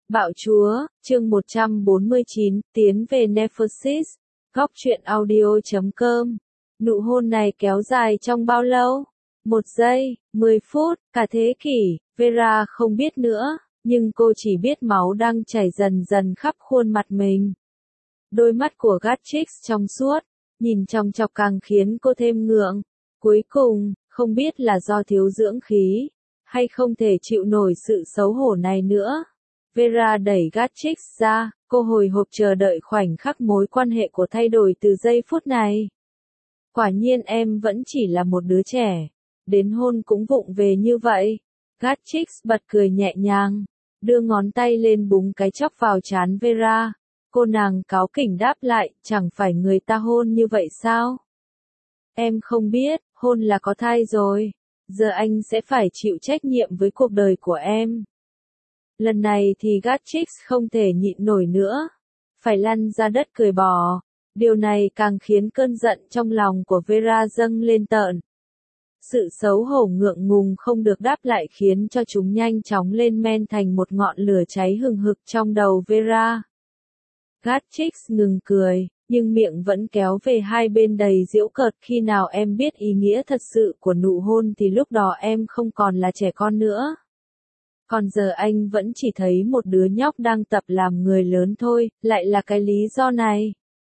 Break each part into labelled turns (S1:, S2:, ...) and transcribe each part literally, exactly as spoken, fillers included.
S1: Bạo Chúa, chương một trăm bốn mươi chín, tiến về Nephosis, góc truyện audio chấm com. Nụ hôn này kéo dài trong bao lâu? Một giây, mười phút, cả thế kỷ, Vera không biết nữa, nhưng cô chỉ biết máu đang chảy dần dần khắp khuôn mặt mình. Đôi mắt của Gatchix trong suốt, nhìn trong chọc càng khiến cô thêm ngượng. Cuối cùng, không biết là do thiếu dưỡng khí, hay không thể chịu nổi sự xấu hổ này nữa. Vera đẩy Gatchix ra, cô hồi hộp chờ đợi khoảnh khắc mối quan hệ của thay đổi từ giây phút này. Quả nhiên em vẫn chỉ là một đứa trẻ, đến hôn cũng vụng về như vậy. Gatchix bật cười nhẹ nhàng, đưa ngón tay lên búng cái chóc vào trán Vera. Cô nàng cáu kỉnh đáp lại, chẳng phải người ta hôn như vậy sao? Em không biết, hôn là có thai rồi. Giờ anh sẽ phải chịu trách nhiệm với cuộc đời của em. Lần này thì Gatchix không thể nhịn nổi nữa. Phải lăn ra đất cười bò. Điều này càng khiến cơn giận trong lòng của Vera dâng lên tợn. Sự xấu hổ ngượng ngùng không được đáp lại khiến cho chúng nhanh chóng lên men thành một ngọn lửa cháy hừng hực trong đầu Vera. Gatchix ngừng cười, nhưng miệng vẫn kéo về hai bên đầy giễu cợt. Khi nào em biết ý nghĩa thật sự của nụ hôn thì lúc đó em không còn là trẻ con nữa. Còn giờ anh vẫn chỉ thấy một đứa nhóc đang tập làm người lớn thôi, lại là cái lý do này.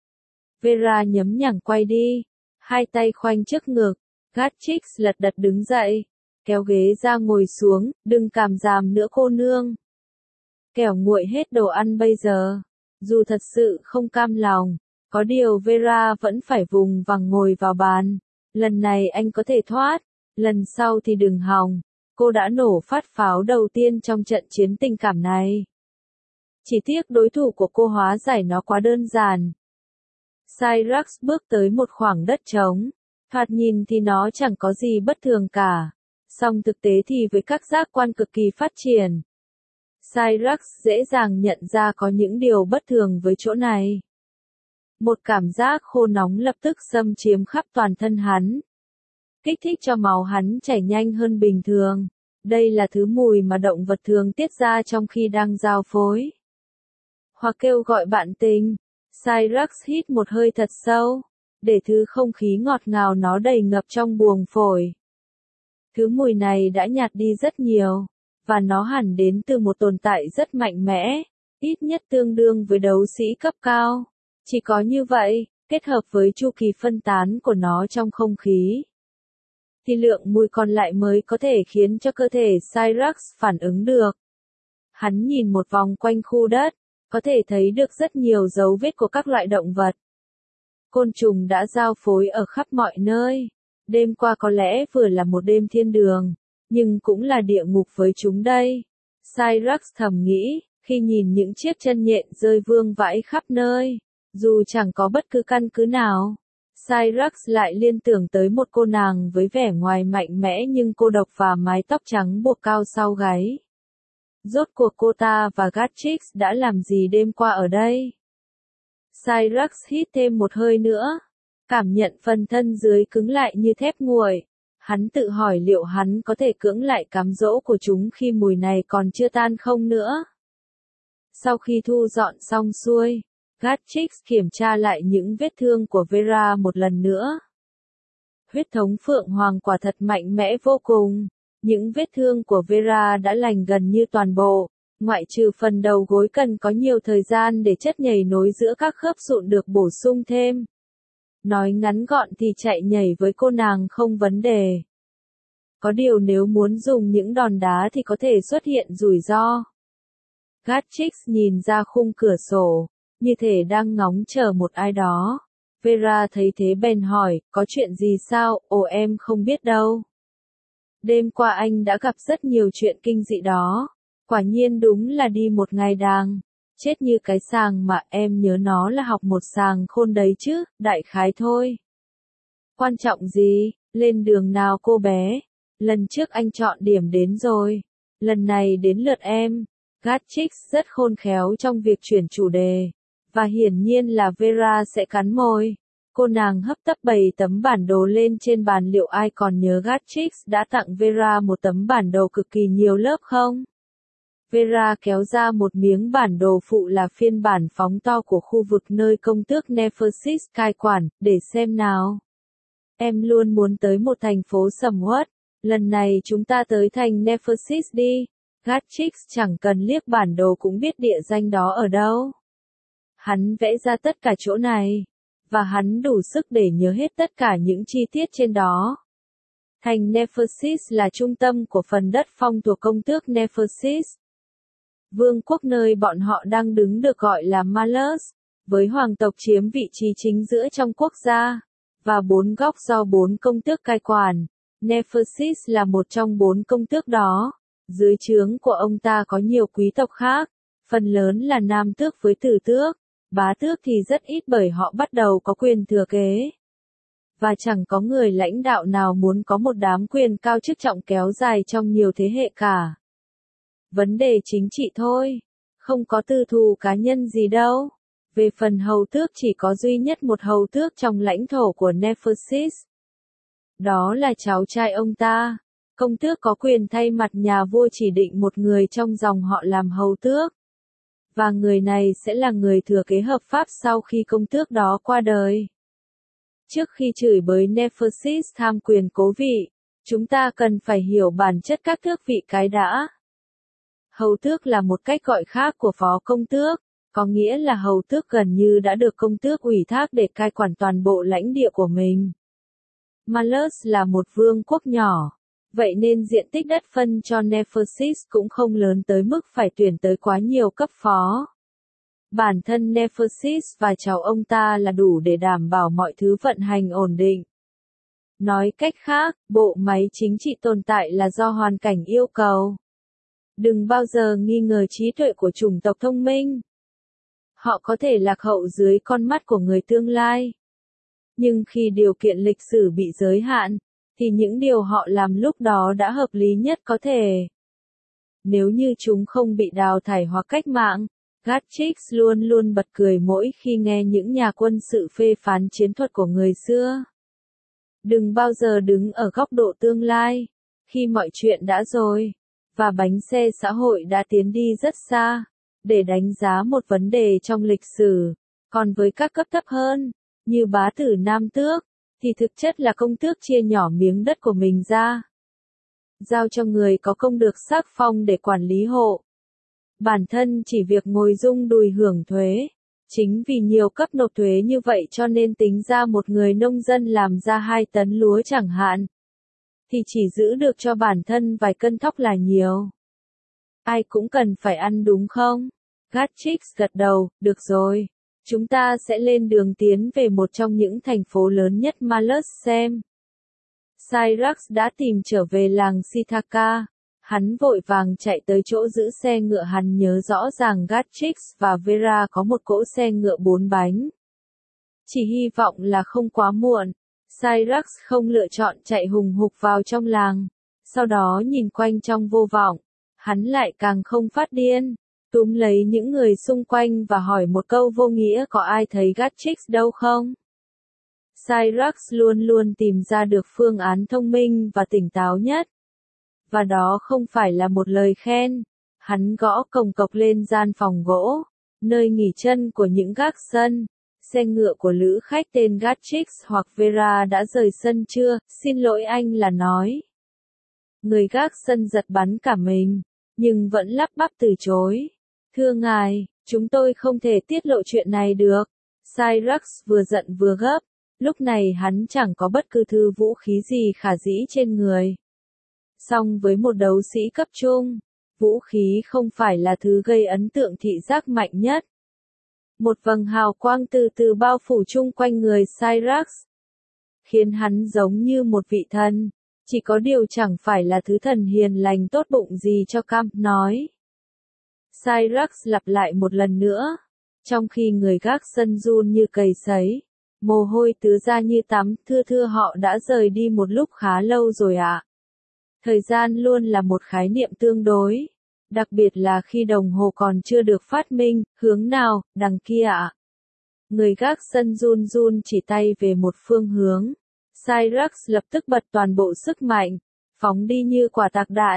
S1: Vera nhấm nhẳng quay đi, hai tay khoanh trước ngực. Gatchix lật đật đứng dậy, kéo ghế ra ngồi xuống, đừng cảm giảm nữa cô nương. Kẻo nguội hết đồ ăn bây giờ. Dù thật sự không cam lòng, có điều Vera vẫn phải vùng vằng ngồi vào bàn. Lần này anh có thể thoát, lần sau thì đừng hòng. Cô đã nổ phát pháo đầu tiên trong trận chiến tình cảm này. Chỉ tiếc đối thủ của cô hóa giải nó quá đơn giản. Cyrax bước tới một khoảng đất trống. Thoạt nhìn thì nó chẳng có gì bất thường cả. Song thực tế thì với các giác quan cực kỳ phát triển, Cyrax dễ dàng nhận ra có những điều bất thường với chỗ này. Một cảm giác khô nóng lập tức xâm chiếm khắp toàn thân hắn, kích thích cho máu hắn chảy nhanh hơn bình thường. Đây là thứ mùi mà động vật thường tiết ra trong khi đang giao phối hoặc kêu gọi bạn tình. Cyrax hít một hơi thật sâu, để thứ không khí ngọt ngào nó đầy ngập trong buồng phổi. Thứ mùi này đã nhạt đi rất nhiều, và nó hẳn đến từ một tồn tại rất mạnh mẽ, ít nhất tương đương với đấu sĩ cấp cao. Chỉ có như vậy, kết hợp với chu kỳ phân tán của nó trong không khí, thì lượng mùi còn lại mới có thể khiến cho cơ thể Cyrax phản ứng được. Hắn nhìn một vòng quanh khu đất, có thể thấy được rất nhiều dấu vết của các loại động vật. Côn trùng đã giao phối ở khắp mọi nơi. Đêm qua có lẽ vừa là một đêm thiên đường, nhưng cũng là địa ngục với chúng đây. Cyrax thầm nghĩ, khi nhìn những chiếc chân nhện rơi vương vãi khắp nơi, dù chẳng có bất cứ căn cứ nào. Cyrax lại liên tưởng tới một cô nàng với vẻ ngoài mạnh mẽ nhưng cô độc và mái tóc trắng buộc cao sau gáy. Rốt cuộc cô ta và Gatchix đã làm gì đêm qua ở đây? Cyrax hít thêm một hơi nữa, cảm nhận phần thân dưới cứng lại như thép nguội. Hắn tự hỏi liệu hắn có thể cưỡng lại cám dỗ của chúng khi mùi này còn chưa tan không nữa. Sau khi thu dọn xong xuôi, Gatchix kiểm tra lại những vết thương của Vera một lần nữa. Huyết thống Phượng Hoàng quả thật mạnh mẽ vô cùng. Những vết thương của Vera đã lành gần như toàn bộ, ngoại trừ phần đầu gối cần có nhiều thời gian để chất nhảy nối giữa các khớp sụn được bổ sung thêm. Nói ngắn gọn thì chạy nhảy với cô nàng không vấn đề. Có điều nếu muốn dùng những đòn đá thì có thể xuất hiện rủi ro. Gatchix nhìn ra khung cửa sổ, như thể đang ngóng chờ một ai đó. Vera thấy thế bèn hỏi, có chuyện gì sao? Ồ, em không biết đâu. Đêm qua anh đã gặp rất nhiều chuyện kinh dị đó. Quả nhiên đúng là đi một ngày đàng chết như cái sàng mà. Em nhớ nó là học một sàng khôn đấy chứ, đại khái thôi. Quan trọng gì, lên đường nào cô bé. Lần trước anh chọn điểm đến rồi, lần này đến lượt em. Gatchix rất khôn khéo trong việc chuyển chủ đề, và hiển nhiên là Vera sẽ cắn môi. Cô nàng hấp tấp bày tấm bản đồ lên trên bàn. Liệu ai còn nhớ Gatchix đã tặng Vera một tấm bản đồ cực kỳ nhiều lớp không? Vera kéo ra một miếng bản đồ phụ là phiên bản phóng to của khu vực nơi công tước Nefersis cai quản, để xem nào. Em luôn muốn tới một thành phố sầm uất, lần này chúng ta tới thành Nefersis đi. Gatchix chẳng cần liếc bản đồ cũng biết địa danh đó ở đâu. Hắn vẽ ra tất cả chỗ này, và hắn đủ sức để nhớ hết tất cả những chi tiết trên đó. Thành Nefersis là trung tâm của phần đất phong thuộc công tước Nefersis. Vương quốc nơi bọn họ đang đứng được gọi là Malus, với hoàng tộc chiếm vị trí chính giữa trong quốc gia, và bốn góc do bốn công tước cai quản. Nefersis là một trong bốn công tước đó. Dưới trướng của ông ta có nhiều quý tộc khác, phần lớn là nam tước với tử tước, bá tước thì rất ít bởi họ bắt đầu có quyền thừa kế. Và chẳng có người lãnh đạo nào muốn có một đám quyền cao chức trọng kéo dài trong nhiều thế hệ cả. Vấn đề chính trị thôi, không có tư thù cá nhân gì đâu. Về phần hầu tước chỉ có duy nhất một hầu tước trong lãnh thổ của Nefersis. Đó là cháu trai ông ta. Công tước có quyền thay mặt nhà vua chỉ định một người trong dòng họ làm hầu tước. Và người này sẽ là người thừa kế hợp pháp sau khi công tước đó qua đời. Trước khi chửi bới Nefersis tham quyền cố vị, chúng ta cần phải hiểu bản chất các tước vị cái đã. Hầu tước là một cách gọi khác của phó công tước, có nghĩa là hầu tước gần như đã được công tước ủy thác để cai quản toàn bộ lãnh địa của mình. Malus là một vương quốc nhỏ, vậy nên diện tích đất phân cho Nefersis cũng không lớn tới mức phải tuyển tới quá nhiều cấp phó. Bản thân Nefersis và cháu ông ta là đủ để đảm bảo mọi thứ vận hành ổn định. Nói cách khác, bộ máy chính trị tồn tại là do hoàn cảnh yêu cầu. Đừng bao giờ nghi ngờ trí tuệ của chủng tộc thông minh. Họ có thể lạc hậu dưới con mắt của người tương lai. Nhưng khi điều kiện lịch sử bị giới hạn, thì những điều họ làm lúc đó đã hợp lý nhất có thể. Nếu như chúng không bị đào thải hoặc cách mạng, Gatchix luôn luôn bật cười mỗi khi nghe những nhà quân sự phê phán chiến thuật của người xưa. Đừng bao giờ đứng ở góc độ tương lai, khi mọi chuyện đã rồi, và bánh xe xã hội đã tiến đi rất xa, để đánh giá một vấn đề trong lịch sử. Còn với các cấp thấp hơn, như bá tử nam tước, thì thực chất là công tước chia nhỏ miếng đất của mình ra, giao cho người có công được sắc phong để quản lý hộ. Bản thân chỉ việc ngồi rung đùi hưởng thuế. Chính vì nhiều cấp nộp thuế như vậy cho nên tính ra một người nông dân làm ra hai tấn lúa chẳng hạn, thì chỉ giữ được cho bản thân vài cân thóc là nhiều. Ai cũng cần phải ăn đúng không? Gatchix gật đầu, được rồi. Chúng ta sẽ lên đường tiến về một trong những thành phố lớn nhất Malus xem. Cyrax đã tìm trở về làng Sithaka. Hắn vội vàng chạy tới chỗ giữ xe ngựa, hắn nhớ rõ ràng Gatchix và Vera có một cỗ xe ngựa bốn bánh. Chỉ hy vọng là không quá muộn. Cyrax không lựa chọn chạy hùng hục vào trong làng. Sau đó nhìn quanh trong vô vọng. Hắn lại càng không phát điên. Túm lấy những người xung quanh và hỏi một câu vô nghĩa, có ai thấy Gatchix đâu không? Cyrax luôn luôn tìm ra được phương án thông minh và tỉnh táo nhất. Và đó không phải là một lời khen. Hắn gõ cồng cộc lên gian phòng gỗ, nơi nghỉ chân của những gác sân. Xe ngựa của lữ khách tên Gatchix hoặc Vera đã rời sân chưa? Xin lỗi anh là nói. Người gác sân giật bắn cả mình, nhưng vẫn lắp bắp từ chối. Thưa ngài, chúng tôi không thể tiết lộ chuyện này được. Cyrax vừa giận vừa gấp. Lúc này hắn chẳng có bất cứ thứ vũ khí gì khả dĩ trên người. Song với một đấu sĩ cấp trung, vũ khí không phải là thứ gây ấn tượng thị giác mạnh nhất. Một vầng hào quang từ từ bao phủ chung quanh người Cyrax, khiến hắn giống như một vị thần, chỉ có điều chẳng phải là thứ thần hiền lành tốt bụng gì cho Camp nói. Cyrax lặp lại một lần nữa, trong khi người gác sân run như cầy sấy, mồ hôi tứ ra như tắm. Thưa thưa họ đã rời đi một lúc khá lâu rồi ạ. Thời gian luôn là một khái niệm tương đối, đặc biệt là khi đồng hồ còn chưa được phát minh. Hướng nào? Đằng kia ạ. Người gác sân run run chỉ tay về một phương hướng. Cyrax lập tức bật toàn bộ sức mạnh, phóng đi như quả tạc đạn,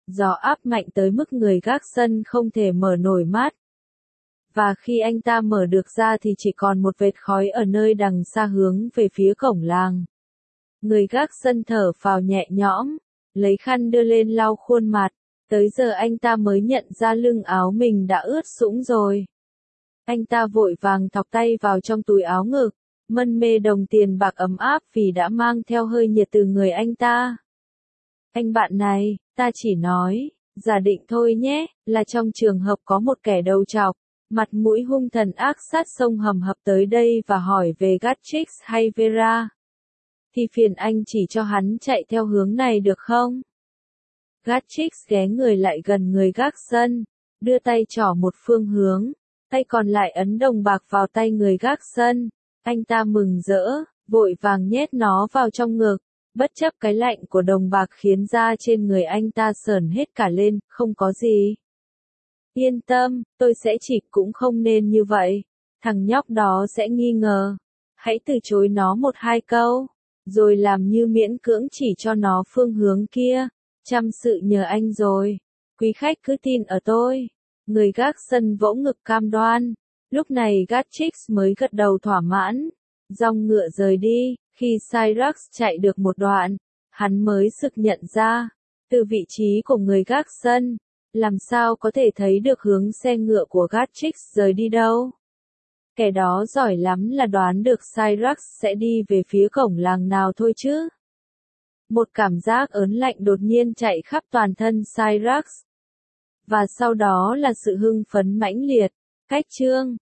S1: Gió áp mạnh tới mức người gác sân không thể mở nổi mắt. Và khi anh ta mở được ra thì chỉ còn một vệt khói ở nơi đằng xa hướng về phía cổng làng. Người gác sân thở phào nhẹ nhõm, lấy khăn đưa lên lau khuôn mặt, tới giờ anh ta mới nhận ra lưng áo mình đã ướt sũng rồi. Anh ta vội vàng thọc tay vào trong túi áo ngực, mân mê đồng tiền bạc ấm áp vì đã mang theo hơi nhiệt từ người anh ta. Anh bạn này, ta chỉ nói, giả định thôi nhé, là trong trường hợp có một kẻ đầu trọc, mặt mũi hung thần ác sát sông hầm hập tới đây và hỏi về Gatchix hay Vera. Thì phiền anh chỉ cho hắn chạy theo hướng này được không? Gatchix ghé người lại gần người gác sân, đưa tay trỏ một phương hướng, tay còn lại ấn đồng bạc vào tay người gác sân. Anh ta mừng rỡ, vội vàng nhét nó vào trong ngực, bất chấp cái lạnh của đồng bạc khiến da trên người anh ta sởn hết cả lên, không có gì. Yên tâm, tôi sẽ chỉ cũng không nên như vậy. Thằng nhóc đó sẽ nghi ngờ. Hãy từ chối nó một hai câu, rồi làm như miễn cưỡng chỉ cho nó phương hướng kia. Chăm sự nhờ anh rồi. Quý khách cứ tin ở tôi. Người gác sân vỗ ngực cam đoan. Lúc này Gatchix mới gật đầu thỏa mãn. Dòng ngựa rời đi. Khi Cyrax chạy được một đoạn, hắn mới sực nhận ra, từ vị trí của người gác sân, làm sao có thể thấy được hướng xe ngựa của Gatchix rời đi đâu. Kẻ đó giỏi lắm là đoán được Cyrax sẽ đi về phía cổng làng nào thôi chứ. Một cảm giác ớn lạnh đột nhiên chạy khắp toàn thân Cyrax. Và sau đó là sự hưng phấn mãnh liệt. Cách chương